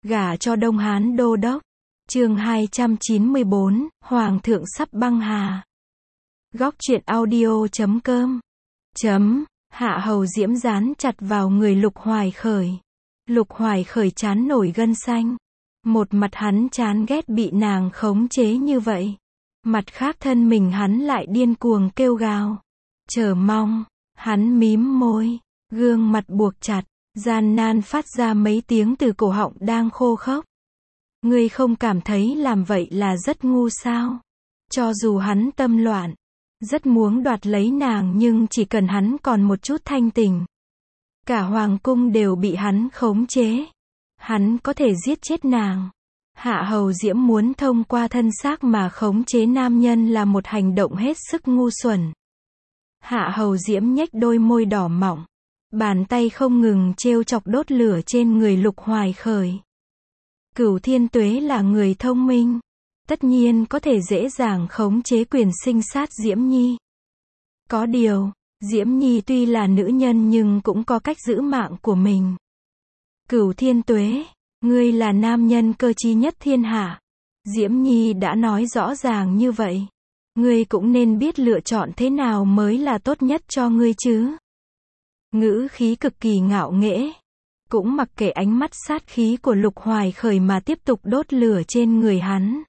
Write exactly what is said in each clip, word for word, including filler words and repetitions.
Gả cho Đông Hán đô đốc. Chương hai trăm chín mươi bốn, Hoàng thượng sắp băng hà. Góc truyện audio chấm com. Chấm, Hạ Hầu Diễm dán chặt vào người Lục Hoài Khởi. Lục Hoài Khởi chán nổi gân xanh. Một mặt hắn chán ghét bị nàng khống chế như vậy. Mặt khác thân mình hắn lại điên cuồng kêu gào. Chờ mong, hắn mím môi, gương mặt buộc chặt, gian nan phát ra mấy tiếng từ cổ họng đang khô khốc. Ngươi không cảm thấy làm vậy là rất ngu sao? Cho dù hắn tâm loạn, rất muốn đoạt lấy nàng nhưng chỉ cần hắn còn một chút thanh tình. Cả hoàng cung đều bị hắn khống chế. Hắn có thể giết chết nàng. Hạ Hầu Diễm muốn thông qua thân xác mà khống chế nam nhân là một hành động hết sức ngu xuẩn. Hạ Hầu Diễm nhếch đôi môi đỏ mọng. Bàn tay không ngừng trêu chọc đốt lửa trên người Lục Hoài Khởi. Cửu Thiên Tuế là người thông minh. Tất nhiên có thể dễ dàng khống chế quyền sinh sát Diễm Nhi. Có điều, Diễm Nhi tuy là nữ nhân nhưng cũng có cách giữ mạng của mình. Cửu Thiên Tuế, ngươi là nam nhân cơ trí nhất thiên hạ. Diễm Nhi đã nói rõ ràng như vậy. Ngươi cũng nên biết lựa chọn thế nào mới là tốt nhất cho ngươi chứ. Ngữ khí cực kỳ ngạo nghễ. Cũng mặc kệ ánh mắt sát khí của Lục Hoài Khởi mà tiếp tục đốt lửa trên người hắn.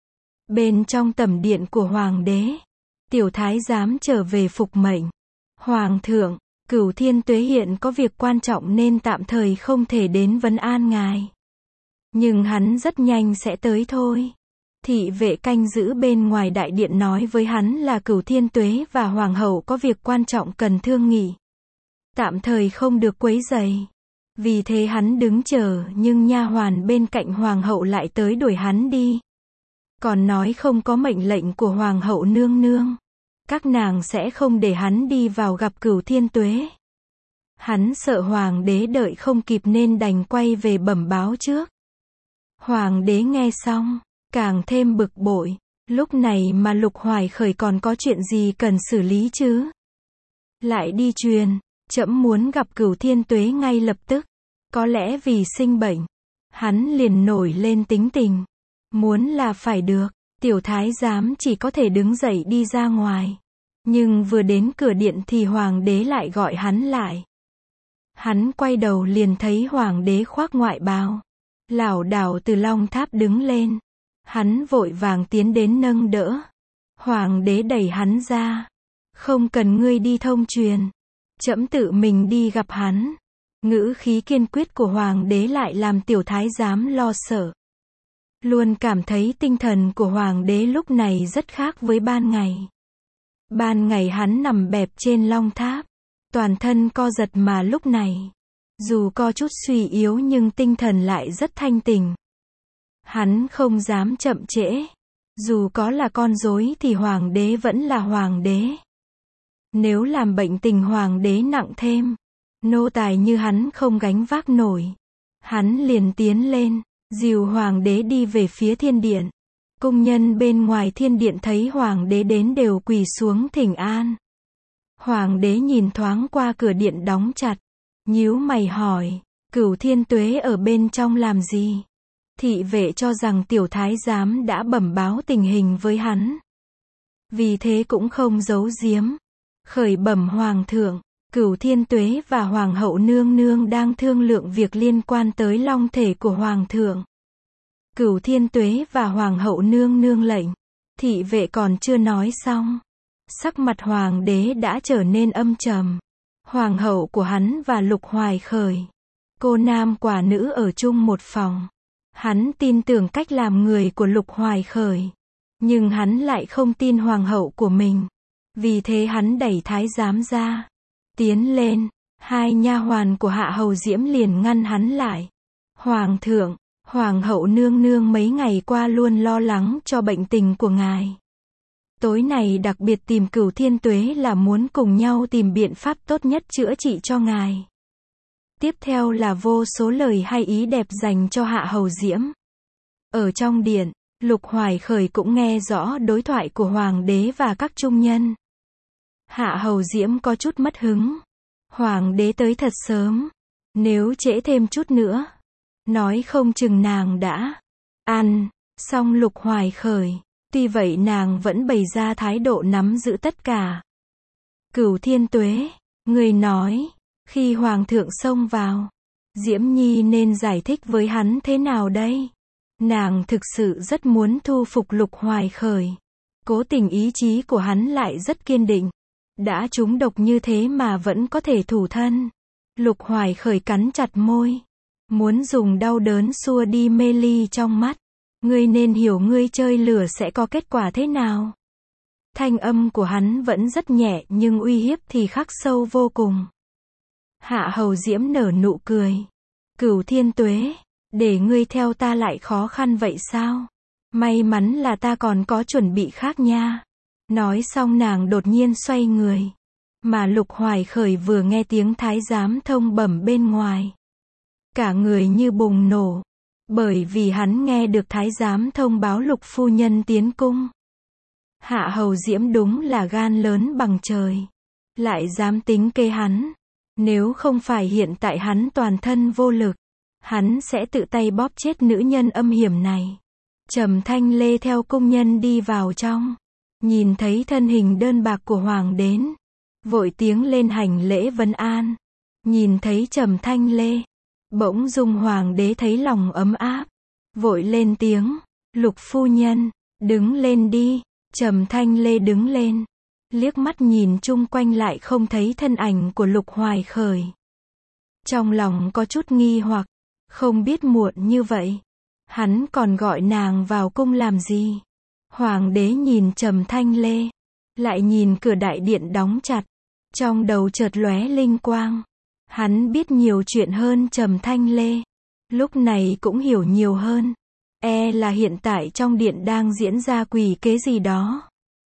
Bên trong tẩm điện của Hoàng đế, tiểu thái giám trở về phục mệnh. Hoàng thượng, Cửu Thiên Tuế hiện có việc quan trọng nên tạm thời không thể đến vấn an ngài. Nhưng hắn rất nhanh sẽ tới thôi. Thị vệ canh giữ bên ngoài đại điện nói với hắn là Cửu Thiên Tuế và Hoàng hậu có việc quan trọng cần thương nghị. Tạm thời không được quấy rầy. Vì thế hắn đứng chờ nhưng nha hoàn bên cạnh Hoàng hậu lại tới đuổi hắn đi. Còn nói không có mệnh lệnh của Hoàng hậu nương nương. Các nàng sẽ không để hắn đi vào gặp Cửu Thiên Tuế. Hắn sợ Hoàng đế đợi không kịp nên đành quay về bẩm báo trước. Hoàng đế nghe xong, càng thêm bực bội. Lúc này mà Lục Hoài Khởi còn có chuyện gì cần xử lý chứ? Lại đi truyền, trẫm muốn gặp Cửu Thiên Tuế ngay lập tức. Có lẽ vì sinh bệnh, hắn liền nổi lên tính tình. Muốn là phải được, tiểu thái giám chỉ có thể đứng dậy đi ra ngoài. Nhưng vừa đến cửa điện thì Hoàng đế lại gọi hắn lại. Hắn quay đầu liền thấy Hoàng đế khoác ngoại bào, lảo đảo từ long tháp đứng lên. Hắn vội vàng tiến đến nâng đỡ. Hoàng đế đẩy hắn ra. Không cần ngươi đi thông truyền. Trẫm tự mình đi gặp hắn. Ngữ khí kiên quyết của Hoàng đế lại làm tiểu thái giám lo sợ. Luôn cảm thấy tinh thần của Hoàng đế lúc này rất khác với ban ngày. Ban ngày hắn nằm bẹp trên long tháp. Toàn thân co giật mà lúc này. Dù có chút suy yếu nhưng tinh thần lại rất thanh tỉnh. Hắn không dám chậm trễ. Dù có là con rối thì Hoàng đế vẫn là Hoàng đế. Nếu làm bệnh tình Hoàng đế nặng thêm, nô tài như hắn không gánh vác nổi. Hắn liền tiến lên, dìu Hoàng đế đi về phía thiên điện. Cung nhân bên ngoài thiên điện thấy Hoàng đế đến đều quỳ xuống thỉnh an. Hoàng đế nhìn thoáng qua cửa điện đóng chặt, nhíu mày hỏi, Cửu Thiên Tuế ở bên trong làm gì? Thị vệ cho rằng tiểu thái giám đã bẩm báo tình hình với hắn. Vì thế cũng không giấu giếm. Khởi bẩm Hoàng thượng, Cửu Thiên Tuế và Hoàng hậu nương nương đang thương lượng việc liên quan tới long thể của Hoàng thượng. Cửu Thiên Tuế và Hoàng hậu nương nương lệnh. Thị vệ còn chưa nói xong. Sắc mặt Hoàng đế đã trở nên âm trầm. Hoàng hậu của hắn và Lục Hoài Khởi, cô nam quả nữ ở chung một phòng. Hắn tin tưởng cách làm người của Lục Hoài Khởi. Nhưng hắn lại không tin hoàng hậu của mình. Vì thế hắn đẩy thái giám ra. Tiến lên, hai nha hoàn của Hạ Hầu Diễm liền ngăn hắn lại. Hoàng thượng, Hoàng hậu nương nương mấy ngày qua luôn lo lắng cho bệnh tình của ngài. Tối nay đặc biệt tìm Cửu Thiên Tuế là muốn cùng nhau tìm biện pháp tốt nhất chữa trị cho ngài. Tiếp theo là vô số lời hay ý đẹp dành cho Hạ Hầu Diễm. Ở trong điện, Lục Hoài Khởi cũng nghe rõ đối thoại của Hoàng đế và các trung nhân. Hạ Hầu Diễm có chút mất hứng. Hoàng đế tới thật sớm. Nếu trễ thêm chút nữa, Nói không chừng nàng đã ăn xong Lục Hoài Khởi. Tuy vậy nàng vẫn bày ra thái độ nắm giữ tất cả. Cửu Thiên Tuế, người nói, khi Hoàng thượng xông vào, Diễm Nhi nên giải thích với hắn thế nào đây? Nàng thực sự rất muốn thu phục Lục Hoài Khởi. Cố tình ý chí của hắn lại rất kiên định. Đã trúng độc như thế mà vẫn có thể thủ thân. Lục Hoài Khởi cắn chặt môi. Muốn dùng đau đớn xua đi mê ly trong mắt. Ngươi nên hiểu ngươi chơi lửa sẽ có kết quả thế nào. Thanh âm của hắn vẫn rất nhẹ nhưng uy hiếp thì khắc sâu vô cùng. Hạ Hầu Diễm nở nụ cười. Cửu Thiên Tuế, để ngươi theo ta lại khó khăn vậy sao? May mắn là ta còn có chuẩn bị khác nha. Nói xong nàng đột nhiên xoay người. Mà Lục Hoài Khởi vừa nghe tiếng thái giám thông bẩm bên ngoài. Cả người như bùng nổ. Bởi vì hắn nghe được thái giám thông báo Lục phu nhân tiến cung. Hạ Hầu Diễm đúng là gan lớn bằng trời. Lại dám tính kế hắn. Nếu không phải hiện tại hắn toàn thân vô lực, hắn sẽ tự tay bóp chết nữ nhân âm hiểm này. Trầm Thanh Lê theo cung nhân đi vào trong. Nhìn thấy thân hình đơn bạc của hoàng đến. Vội tiếng lên hành lễ vấn an. Nhìn thấy Trầm Thanh Lê. Bỗng dung hoàng đế thấy lòng ấm áp. Vội lên tiếng. Lục phu nhân, đứng lên đi. Trầm Thanh Lê đứng lên. Liếc mắt nhìn chung quanh lại không thấy thân ảnh của Lục Hoài Khởi. Trong lòng có chút nghi hoặc. Không biết muộn như vậy. Hắn còn gọi nàng vào cung làm gì? Hoàng đế nhìn Trầm Thanh Lê. Lại nhìn cửa đại điện đóng chặt. Trong đầu chợt lóe linh quang. Hắn biết nhiều chuyện hơn Trầm Thanh Lê. Lúc này cũng hiểu nhiều hơn. E là hiện tại trong điện đang diễn ra quỷ kế gì đó.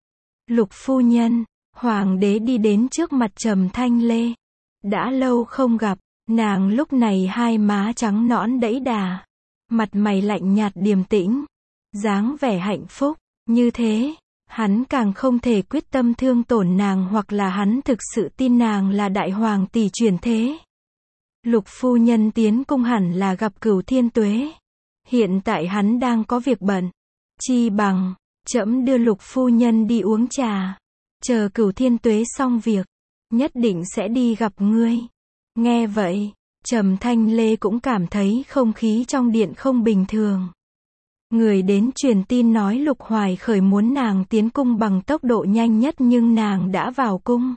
Lục phu nhân, hoàng đế đi đến trước mặt Trầm Thanh Lê. Đã lâu không gặp, nàng lúc này hai má trắng nõn đẫy đà. Mặt mày lạnh nhạt điềm tĩnh. Dáng vẻ hạnh phúc, như thế, hắn càng không thể quyết tâm thương tổn nàng hoặc là hắn thực sự tin nàng là đại hoàng tỷ chuyển thế. Lục phu nhân tiến cung hẳn là gặp Cửu Thiên Tuế. Hiện tại hắn đang có việc bận. Chi bằng, trẫm đưa Lục phu nhân đi uống trà. Chờ Cửu Thiên Tuế xong việc, nhất định sẽ đi gặp ngươi. Nghe vậy, Trầm Thanh Lê cũng cảm thấy không khí trong điện không bình thường. Người đến truyền tin nói Lục Hoài Khởi muốn nàng tiến cung bằng tốc độ nhanh nhất nhưng nàng đã vào cung.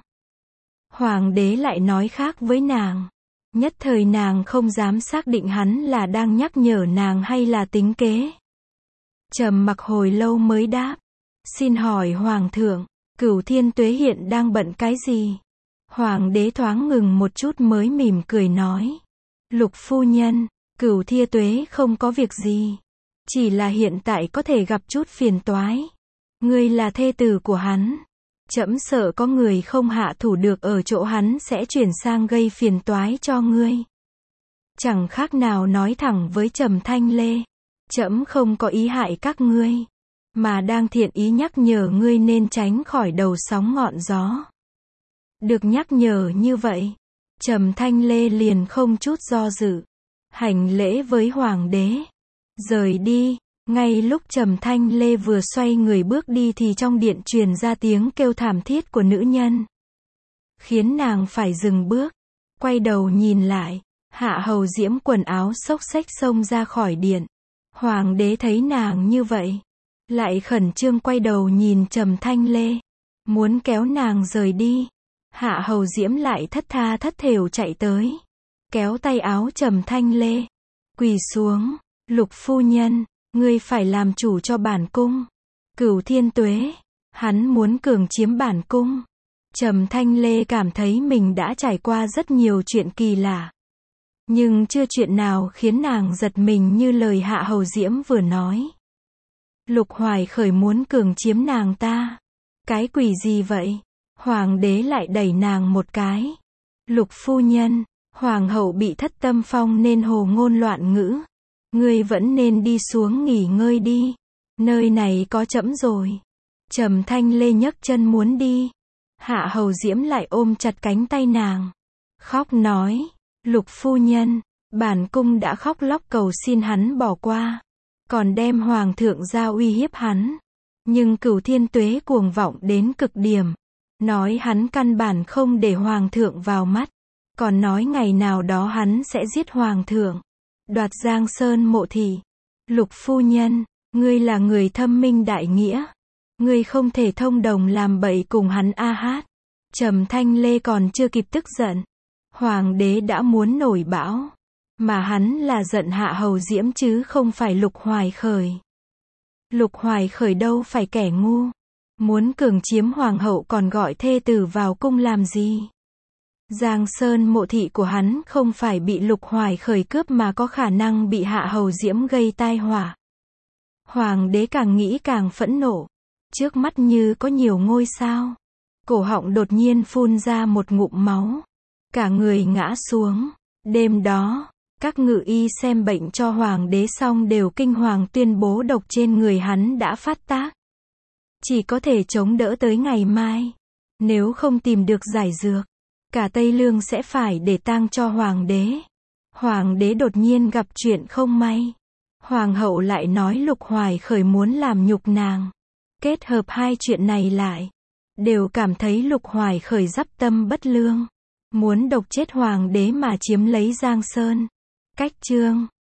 Hoàng đế lại nói khác với nàng. Nhất thời nàng không dám xác định hắn là đang nhắc nhở nàng hay là tính kế. Trầm mặc hồi lâu mới đáp. Xin hỏi Hoàng thượng, Cửu Thiên Tuế hiện đang bận cái gì? Hoàng đế thoáng ngừng một chút mới mỉm cười nói. Lục phu nhân, Cửu Thiên Tuế không có việc gì. Chỉ là hiện tại có thể gặp chút phiền toái. Ngươi là thê tử của hắn. Trẫm sợ có người không hạ thủ được ở chỗ hắn sẽ chuyển sang gây phiền toái cho ngươi. Chẳng khác nào nói thẳng với Trầm Thanh Lê. Trẫm không có ý hại các ngươi. Mà đang thiện ý nhắc nhở ngươi nên tránh khỏi đầu sóng ngọn gió. Được nhắc nhở như vậy. Trầm Thanh Lê liền không chút do dự. Hành lễ với Hoàng đế. Rời đi. Ngay lúc Trầm Thanh Lê vừa xoay người bước đi thì trong điện truyền ra tiếng kêu thảm thiết của nữ nhân. Khiến nàng phải dừng bước. Quay đầu nhìn lại. Hạ Hầu Diễm quần áo xốc xếch xông ra khỏi điện. Hoàng đế thấy nàng như vậy. Lại khẩn trương quay đầu nhìn Trầm Thanh Lê. Muốn kéo nàng rời đi. Hạ Hầu Diễm lại thất tha thất thểu chạy tới. Kéo tay áo Trầm Thanh Lê. Quỳ xuống. Lục phu nhân. Ngươi phải làm chủ cho bản cung. Cửu Thiên Tuế. Hắn muốn cường chiếm bản cung. Trầm Thanh Lê cảm thấy mình đã trải qua rất nhiều chuyện kỳ lạ. Nhưng chưa chuyện nào khiến nàng giật mình như lời Hạ Hầu Diễm vừa nói. Lục Hoài Khởi muốn cường chiếm nàng ta. Cái quỷ gì vậy? Hoàng đế lại đẩy nàng một cái. Lục phu nhân. Hoàng hậu bị thất tâm phong nên hồ ngôn loạn ngữ. Ngươi vẫn nên đi xuống nghỉ ngơi đi. Nơi này có trẫm rồi. Trầm Thanh Lê nhấc chân muốn đi. Hạ Hầu Diễm lại ôm chặt cánh tay nàng. Khóc nói. Lục phu nhân. Bản cung đã khóc lóc cầu xin hắn bỏ qua, còn đem hoàng thượng ra uy hiếp hắn. Nhưng Cửu Thiên Tuế cuồng vọng đến cực điểm, nói hắn căn bản không để hoàng thượng vào mắt, còn nói ngày nào đó hắn sẽ giết hoàng thượng, đoạt Giang Sơn mộ thị. Lục phu nhân, ngươi là người thâm minh đại nghĩa, ngươi không thể thông đồng làm bậy cùng hắn a hát. Trầm Thanh Lê còn chưa kịp tức giận, hoàng đế đã muốn nổi bão, mà hắn là giận Hạ Hầu Diễm chứ không phải Lục Hoài Khởi. Lục Hoài Khởi đâu phải kẻ ngu, muốn cường chiếm hoàng hậu còn gọi thê tử vào cung làm gì. Giang Sơn mộ thị của hắn không phải bị Lục Hoài Khởi cướp mà có khả năng bị Hạ Hầu Diễm gây tai họa. Hoàng đế càng nghĩ càng phẫn nộ, trước mắt như có nhiều ngôi sao, cổ họng đột nhiên phun ra một ngụm máu, cả người ngã xuống. Đêm đó, các ngự y xem bệnh cho hoàng đế xong đều kinh hoàng tuyên bố độc trên người hắn đã phát tác, chỉ có thể chống đỡ tới ngày mai, nếu không tìm được giải dược, cả Tây Lương sẽ phải để tang cho hoàng đế. Hoàng đế đột nhiên gặp chuyện không may, hoàng hậu lại nói Lục Hoài Khởi muốn làm nhục nàng, kết hợp hai chuyện này lại, đều cảm thấy Lục Hoài Khởi dắp tâm bất lương, muốn độc chết hoàng đế mà chiếm lấy Giang Sơn. Cách chương